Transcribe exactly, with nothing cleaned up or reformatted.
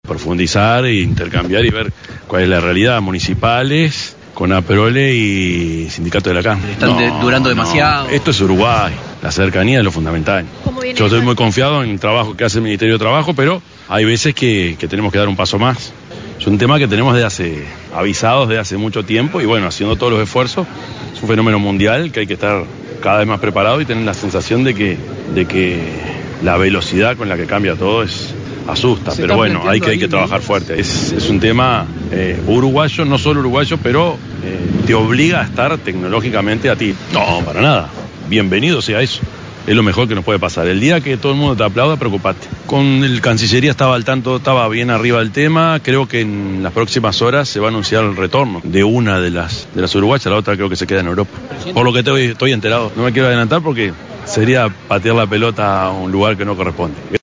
Profundizar e intercambiar y ver cuál es la realidad municipales con APROLE y Sindicato de la Carne. Están no, de, durando demasiado. No. Esto es Uruguay, la cercanía es lo fundamental. Yo estoy muy confiado en el trabajo que hace el Ministerio de Trabajo, pero hay veces que, que tenemos que dar un paso más. Es un tema que tenemos de hace, avisados de hace mucho tiempo y bueno, haciendo todos los esfuerzos. Es un fenómeno mundial que hay que estar cada vez más preparado y tener la sensación de que, de que la velocidad con la que cambia todo es... asusta, pero bueno, hay que, hay que trabajar fuerte. Es, es un tema eh, uruguayo, no solo uruguayo, pero eh, te obliga a estar tecnológicamente a ti. No, para nada. Bienvenido sea eso. Es lo mejor que nos puede pasar. El día que todo el mundo te aplauda, preocupate. Con el Cancillería estaba al tanto, estaba bien arriba del tema. Creo que en las próximas horas se va a anunciar el retorno de una de las, de las uruguayas, la otra creo que se queda en Europa. Por lo que estoy, estoy enterado. No me quiero adelantar porque sería patear la pelota a un lugar que no corresponde.